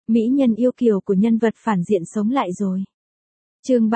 Mỹ nhân yêu kiều của nhân vật phản diện sống lại rồi. Chương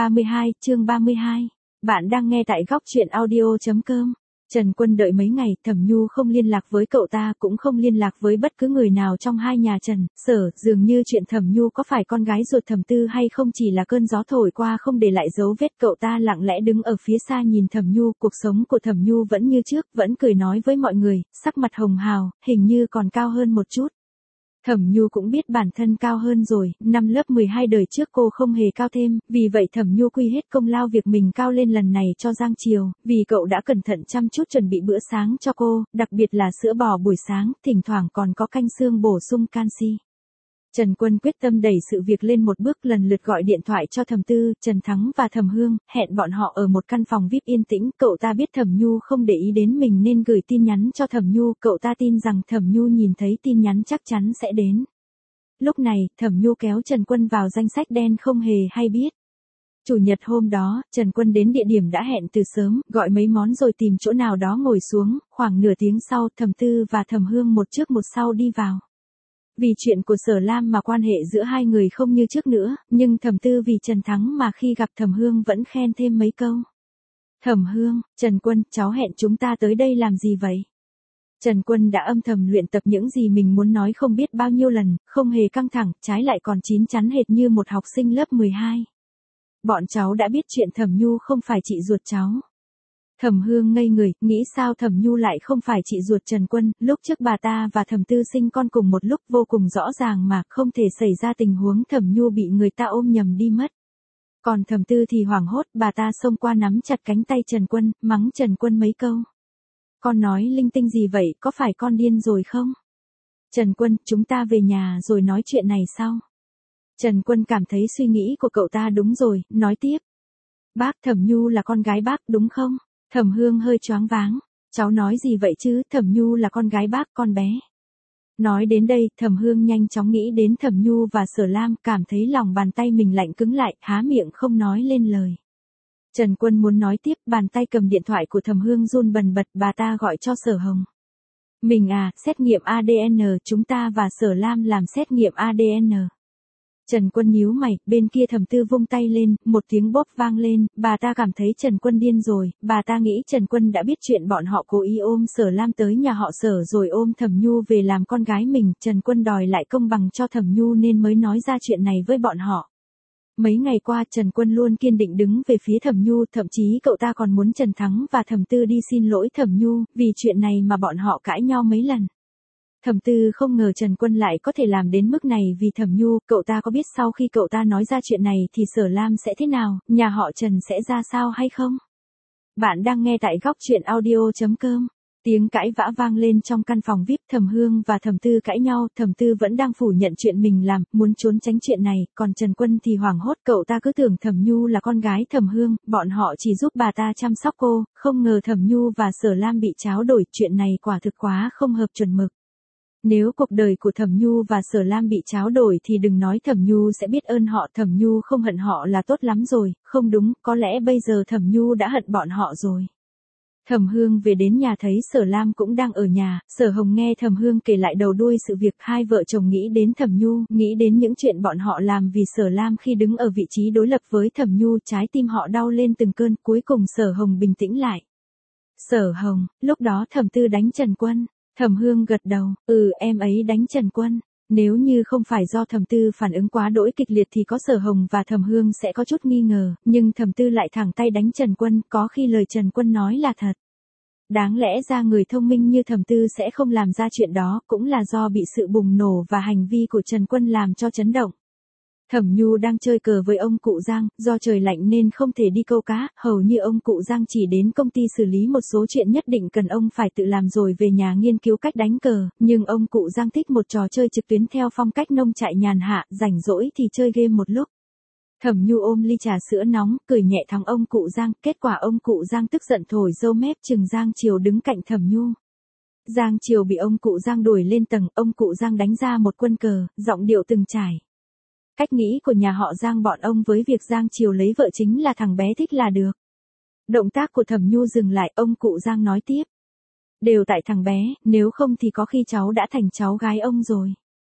32. Bạn đang nghe tại góc truyện audio.com. Trần Quân đợi mấy ngày, Thẩm Nhu không liên lạc với cậu ta, cũng không liên lạc với bất cứ người nào trong hai nhà Trần, Sở, dường như chuyện Thẩm Nhu có phải con gái ruột Thẩm Tư hay không chỉ là cơn gió thổi qua không để lại dấu vết. Cậu ta lặng lẽ đứng ở phía xa nhìn Thẩm Nhu, cuộc sống của Thẩm Nhu vẫn như trước, vẫn cười nói với mọi người, sắc mặt hồng hào, hình như còn cao hơn một chút. Thẩm Nhu cũng biết bản thân cao hơn rồi, năm lớp 12 đời trước cô không hề cao thêm, vì vậy Thẩm Nhu quy hết công lao việc mình cao lên lần này cho Giang Triều, vì cậu đã cẩn thận chăm chút chuẩn bị bữa sáng cho cô, đặc biệt là sữa bò buổi sáng, thỉnh thoảng còn có canh xương bổ sung canxi. Trần Quân quyết tâm đẩy sự việc lên một bước, lần lượt gọi điện thoại cho Thẩm Tư, Trần Thắng và Thẩm Hương, hẹn bọn họ ở một căn phòng VIP yên tĩnh. Cậu ta biết Thẩm Nhu không để ý đến mình nên gửi tin nhắn cho Thẩm Nhu, cậu ta tin rằng Thẩm Nhu nhìn thấy tin nhắn chắc chắn sẽ đến. Lúc này, Thẩm Nhu kéo Trần Quân vào danh sách đen không hề hay biết. Chủ nhật hôm đó, Trần Quân đến địa điểm đã hẹn từ sớm, gọi mấy món rồi tìm chỗ nào đó ngồi xuống, khoảng nửa tiếng sau, Thẩm Tư và Thẩm Hương một trước một sau đi vào. Vì chuyện của Sở Lam mà quan hệ giữa hai người không như trước nữa, nhưng Thẩm Tư vì Trần Thắng mà khi gặp Thẩm Hương vẫn khen thêm mấy câu. Thẩm Hương, Trần Quân, cháu hẹn chúng ta tới đây làm gì vậy? Trần Quân đã âm thầm luyện tập những gì mình muốn nói không biết bao nhiêu lần, không hề căng thẳng, trái lại còn chín chắn hệt như một học sinh lớp 12. Bọn cháu đã biết chuyện Thẩm Nhu không phải chị ruột cháu. Thẩm Hương ngây người, nghĩ sao Thẩm Nhu lại không phải chị ruột Trần Quân, lúc trước bà ta và Thẩm Tư sinh con cùng một lúc vô cùng rõ ràng mà, không thể xảy ra tình huống Thẩm Nhu bị người ta ôm nhầm đi mất. Còn Thẩm Tư thì hoảng hốt, bà ta xông qua nắm chặt cánh tay Trần Quân, mắng Trần Quân mấy câu. Con nói linh tinh gì vậy, có phải con điên rồi không? Trần Quân, chúng ta về nhà rồi nói chuyện này sau. Trần Quân cảm thấy suy nghĩ của cậu ta đúng rồi, nói tiếp. Bác, Thẩm Nhu là con gái bác đúng không? Thẩm Hương hơi choáng váng. Cháu nói gì vậy chứ, Thẩm Nhu là con gái bác, con bé. Nói đến đây, Thẩm Hương nhanh chóng nghĩ đến Thẩm Nhu và Sở Lam, cảm thấy lòng bàn tay mình lạnh cứng lại, há miệng không nói lên lời. Trần Quân muốn nói tiếp, bàn tay cầm điện thoại của Thẩm Hương run bần bật, bà ta gọi cho Sở Hồng. Mình à, xét nghiệm ADN, chúng ta và Sở Lam làm xét nghiệm ADN. Trần Quân nhíu mày, bên kia Thẩm Tư vung tay lên, một tiếng bóp vang lên, bà ta cảm thấy Trần Quân điên rồi, bà ta nghĩ Trần Quân đã biết chuyện bọn họ cố ý ôm Sở Lam tới nhà họ Sở rồi ôm Thẩm Nhu về làm con gái mình, Trần Quân đòi lại công bằng cho Thẩm Nhu nên mới nói ra chuyện này với bọn họ. Mấy ngày qua Trần Quân luôn kiên định đứng về phía Thẩm Nhu, thậm chí cậu ta còn muốn Trần Thắng và Thẩm Tư đi xin lỗi Thẩm Nhu, vì chuyện này mà bọn họ cãi nhau mấy lần. Thẩm Tư không ngờ Trần Quân lại có thể làm đến mức này vì Thẩm Nhu, cậu ta có biết sau khi cậu ta nói ra chuyện này thì Sở Lam sẽ thế nào, nhà họ Trần sẽ ra sao hay không? Bạn đang nghe tại góc truyện audio.com. Tiếng cãi vã vang lên trong căn phòng VIP, Thẩm Hương và Thẩm Tư cãi nhau, Thẩm Tư vẫn đang phủ nhận chuyện mình làm, muốn trốn tránh chuyện này, còn Trần Quân thì hoảng hốt, cậu ta cứ tưởng Thẩm Nhu là con gái Thẩm Hương, bọn họ chỉ giúp bà ta chăm sóc cô, không ngờ Thẩm Nhu và Sở Lam bị tráo đổi, chuyện này quả thực quá không hợp chuẩn mực. Nếu cuộc đời của Thẩm Nhu và Sở Lam bị tráo đổi thì đừng nói Thẩm Nhu sẽ biết ơn họ, Thẩm Nhu không hận họ là tốt lắm rồi, không đúng, có lẽ bây giờ Thẩm Nhu đã hận bọn họ rồi. Thẩm Hương về đến nhà thấy Sở Lam cũng đang ở nhà, Sở Hồng nghe Thẩm Hương kể lại đầu đuôi sự việc, hai vợ chồng nghĩ đến Thẩm Nhu, nghĩ đến những chuyện bọn họ làm vì Sở Lam khi đứng ở vị trí đối lập với Thẩm Nhu, trái tim họ đau lên từng cơn, cuối cùng Sở Hồng bình tĩnh lại. Sở Hồng, lúc đó Thẩm Tư đánh Trần Quân. Thẩm Hương gật đầu, em ấy đánh Trần Quân. Nếu như không phải do Thẩm Tư phản ứng quá đỗi kịch liệt thì có Sở Hồng và Thẩm Hương sẽ có chút nghi ngờ, nhưng Thẩm Tư lại thẳng tay đánh Trần Quân, có khi lời Trần Quân nói là thật. Đáng lẽ ra người thông minh như Thẩm Tư sẽ không làm ra chuyện đó, cũng là do bị sự bùng nổ và hành vi của Trần Quân làm cho chấn động. Thẩm Nhu đang chơi cờ với ông cụ Giang, do trời lạnh nên không thể đi câu cá, hầu như ông cụ Giang chỉ đến công ty xử lý một số chuyện nhất định cần ông phải tự làm rồi về nhà nghiên cứu cách đánh cờ, nhưng ông cụ Giang thích một trò chơi trực tuyến theo phong cách nông trại nhàn hạ, rảnh rỗi thì chơi game một lúc. Thẩm Nhu ôm ly trà sữa nóng, cười nhẹ thắng ông cụ Giang, kết quả ông cụ Giang tức giận thổi râu mép chừng Giang Triều đứng cạnh Thẩm Nhu. Giang Triều bị ông cụ Giang đuổi lên tầng, ông cụ Giang đánh ra một quân cờ, giọng điệu từng trải. Cách nghĩ của nhà họ Giang bọn ông với việc Giang Triều lấy vợ chính là thằng bé thích là được. Động tác của Thẩm Nhu dừng lại, ông cụ Giang nói tiếp. Đều tại thằng bé, nếu không thì có khi cháu đã thành cháu gái ông rồi.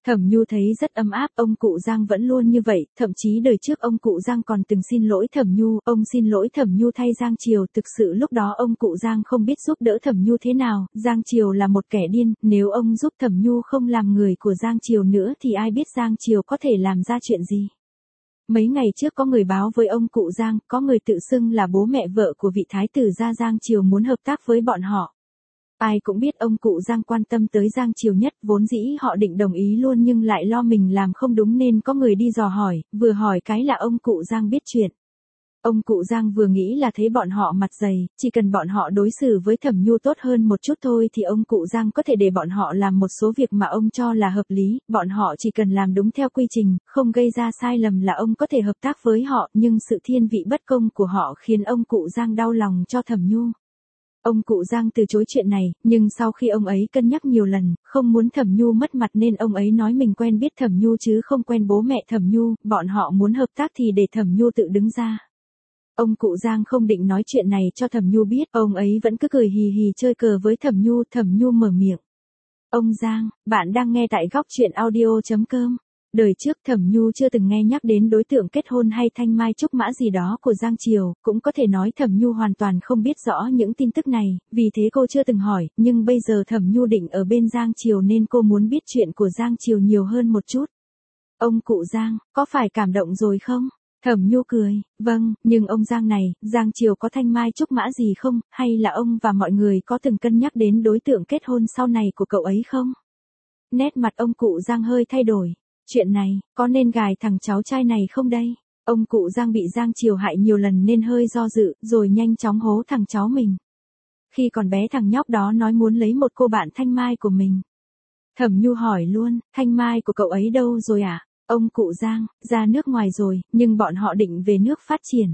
Thẩm Nhu thấy rất ấm áp, ông cụ Giang vẫn luôn như vậy, thậm chí đời trước ông cụ Giang còn từng xin lỗi Thẩm Nhu, ông xin lỗi Thẩm Nhu thay Giang Triều, thực sự lúc đó ông cụ Giang không biết giúp đỡ Thẩm Nhu thế nào, Giang Triều là một kẻ điên, nếu ông giúp Thẩm Nhu không làm người của Giang Triều nữa thì ai biết Giang Triều có thể làm ra chuyện gì. Mấy ngày trước có người báo với ông cụ Giang, có người tự xưng là bố mẹ vợ của vị thái tử gia Giang Triều muốn hợp tác với bọn họ. Ai cũng biết ông cụ Giang quan tâm tới Giang Triều nhất, vốn dĩ họ định đồng ý luôn nhưng lại lo mình làm không đúng nên có người đi dò hỏi, vừa hỏi cái là ông cụ Giang biết chuyện. Ông cụ Giang vừa nghĩ là thấy bọn họ mặt dày, chỉ cần bọn họ đối xử với Thẩm Nhu tốt hơn một chút thôi thì ông cụ Giang có thể để bọn họ làm một số việc mà ông cho là hợp lý, bọn họ chỉ cần làm đúng theo quy trình, không gây ra sai lầm là ông có thể hợp tác với họ, nhưng sự thiên vị bất công của họ khiến ông cụ Giang đau lòng cho Thẩm Nhu. Ông cụ Giang từ chối chuyện này, nhưng sau khi ông ấy cân nhắc nhiều lần, không muốn Thẩm Nhu mất mặt nên ông ấy nói mình quen biết Thẩm Nhu chứ không quen bố mẹ Thẩm Nhu, bọn họ muốn hợp tác thì để Thẩm Nhu tự đứng ra. Ông cụ Giang không định nói chuyện này cho Thẩm Nhu biết, ông ấy vẫn cứ cười hì hì chơi cờ với Thẩm Nhu mở miệng. Ông Giang, bạn đang nghe tại góc truyện audio.com. Đời trước Thẩm Nhu chưa từng nghe nhắc đến đối tượng kết hôn hay thanh mai trúc mã gì đó của Giang Triều, cũng có thể nói Thẩm Nhu hoàn toàn không biết rõ những tin tức này, vì thế cô chưa từng hỏi, nhưng bây giờ Thẩm Nhu định ở bên Giang Triều nên cô muốn biết chuyện của Giang Triều nhiều hơn một chút. Ông cụ Giang, có phải cảm động rồi không? Thẩm Nhu cười, vâng, nhưng ông Giang này, Giang Triều có thanh mai trúc mã gì không, hay là ông và mọi người có từng cân nhắc đến đối tượng kết hôn sau này của cậu ấy không? Nét mặt ông cụ Giang hơi thay đổi. Chuyện này, có nên gài thằng cháu trai này không đây? Ông cụ Giang bị Giang Triều hại nhiều lần nên hơi do dự, rồi nhanh chóng hố thằng cháu mình. Khi còn bé thằng nhóc đó nói muốn lấy một cô bạn thanh mai của mình. Thẩm Nhu hỏi luôn, thanh mai của cậu ấy đâu rồi à? Ông cụ Giang, ra nước ngoài rồi, nhưng bọn họ định về nước phát triển.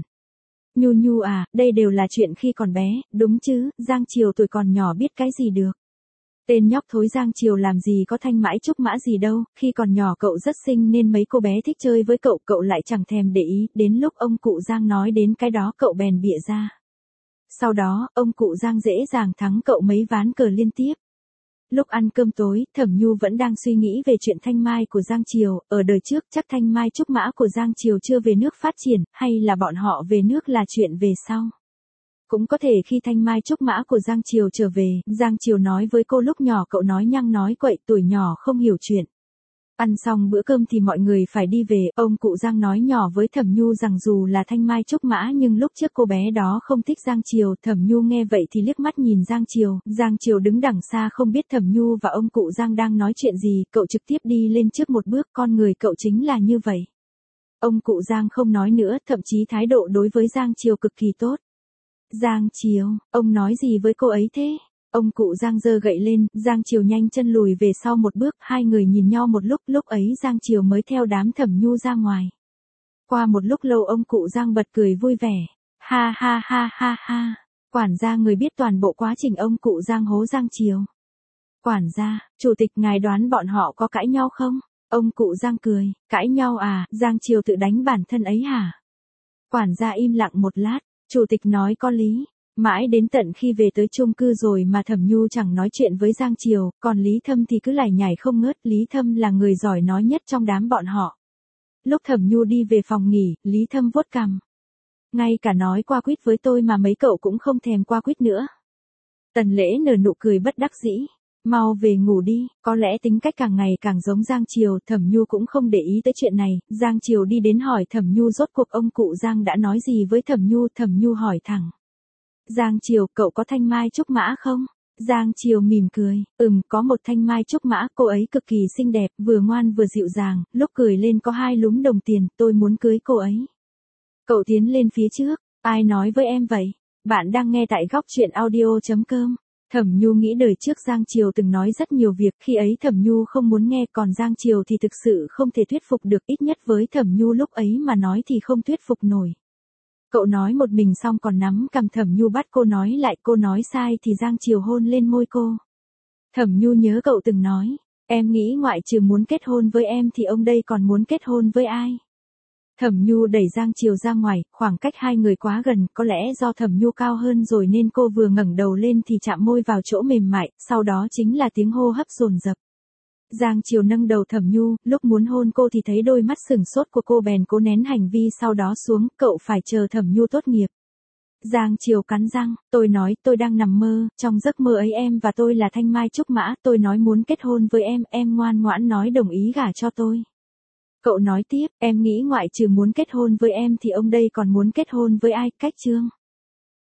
Nhu à, đây đều là chuyện khi còn bé, đúng chứ, Giang Triều tuổi còn nhỏ biết cái gì được. Tên nhóc thối Giang Triều làm gì có thanh mãi trúc mã gì đâu, khi còn nhỏ cậu rất xinh nên mấy cô bé thích chơi với cậu, cậu lại chẳng thèm để ý, đến lúc ông cụ Giang nói đến cái đó cậu bèn bịa ra. Sau đó, ông cụ Giang dễ dàng thắng cậu mấy ván cờ liên tiếp. Lúc ăn cơm tối, Thẩm Nhu vẫn đang suy nghĩ về chuyện thanh mai của Giang Triều, ở đời trước chắc thanh mai trúc mã của Giang Triều chưa về nước phát triển, hay là bọn họ về nước là chuyện về sau. Cũng có thể khi thanh mai trúc mã của Giang Triều trở về, Giang Triều nói với cô lúc nhỏ cậu nói nhăng nói quậy tuổi nhỏ không hiểu chuyện. Ăn xong bữa cơm thì mọi người phải đi về, ông cụ Giang nói nhỏ với Thẩm Nhu rằng dù là thanh mai trúc mã nhưng lúc trước cô bé đó không thích Giang Triều, Thẩm Nhu nghe vậy thì liếc mắt nhìn Giang Triều đứng đằng xa không biết Thẩm Nhu và ông cụ Giang đang nói chuyện gì, cậu trực tiếp đi lên trước một bước, con người cậu chính là như vậy. Ông cụ Giang không nói nữa, thậm chí thái độ đối với Giang Triều cực kỳ tốt. Giang Triều, ông nói gì với cô ấy thế? Ông cụ Giang giơ gậy lên, Giang Triều nhanh chân lùi về sau một bước, hai người nhìn nhau một lúc ấy Giang Triều mới theo đám Thẩm Nhu ra ngoài. Qua một lúc lâu ông cụ Giang bật cười vui vẻ. Ha ha ha ha ha. Quản gia người biết toàn bộ quá trình ông cụ Giang hố Giang Triều. Quản gia, chủ tịch ngài đoán bọn họ có cãi nhau không? Ông cụ Giang cười, cãi nhau à, Giang Triều tự đánh bản thân ấy hả? Quản gia im lặng một lát, chủ tịch nói có lý. Mãi đến tận khi về tới chung cư rồi mà Thẩm Nhu chẳng nói chuyện với Giang Triều, còn Lý Thâm thì cứ lải nhải không ngớt, Lý Thâm là người giỏi nói nhất trong đám bọn họ. Lúc Thẩm Nhu đi về phòng nghỉ, Lý Thâm vuốt cằm. Ngay cả nói qua quýt với tôi mà mấy cậu cũng không thèm qua quýt nữa. Tần Lễ nở nụ cười bất đắc dĩ. Mau về ngủ đi, có lẽ tính cách càng ngày càng giống Giang Triều, Thẩm Nhu cũng không để ý tới chuyện này, Giang Triều đi đến hỏi Thẩm Nhu rốt cuộc ông cụ Giang đã nói gì với Thẩm Nhu hỏi thẳng. Giang Triều, cậu có thanh mai trúc mã không? Giang Triều mỉm cười, có một thanh mai trúc mã, cô ấy cực kỳ xinh đẹp, vừa ngoan vừa dịu dàng, lúc cười lên có 2 lúm đồng tiền, tôi muốn cưới cô ấy. Cậu tiến lên phía trước, ai nói với em vậy? Bạn đang nghe tại góc truyện audio.com. Thẩm Nhu nghĩ đời trước Giang Triều từng nói rất nhiều việc, khi ấy Thẩm Nhu không muốn nghe, còn Giang Triều thì thực sự không thể thuyết phục được, ít nhất với Thẩm Nhu lúc ấy mà nói thì không thuyết phục nổi. Cậu nói một mình xong còn nắm cầm Thẩm Nhu bắt cô nói lại, cô nói sai thì Giang Triều hôn lên môi cô. Thẩm Nhu nhớ cậu từng nói, em nghĩ ngoại trừ muốn kết hôn với em thì ông đây còn muốn kết hôn với ai? Thẩm Nhu đẩy Giang Triều ra ngoài, khoảng cách hai người quá gần, có lẽ do Thẩm Nhu cao hơn rồi nên cô vừa ngẩng đầu lên thì chạm môi vào chỗ mềm mại, sau đó chính là tiếng hô hấp dồn dập. Giang Triều nâng đầu Thẩm Nhu, lúc muốn hôn cô thì thấy đôi mắt sừng sốt của cô bèn cố nén hành vi sau đó xuống, cậu phải chờ Thẩm Nhu tốt nghiệp. Giang Triều cắn răng, tôi nói tôi đang nằm mơ, trong giấc mơ ấy em và tôi là thanh mai trúc mã, tôi nói muốn kết hôn với em ngoan ngoãn nói đồng ý gả cho tôi. Cậu nói tiếp, em nghĩ ngoại trừ muốn kết hôn với em thì ông đây còn muốn kết hôn với ai, Cách Trương.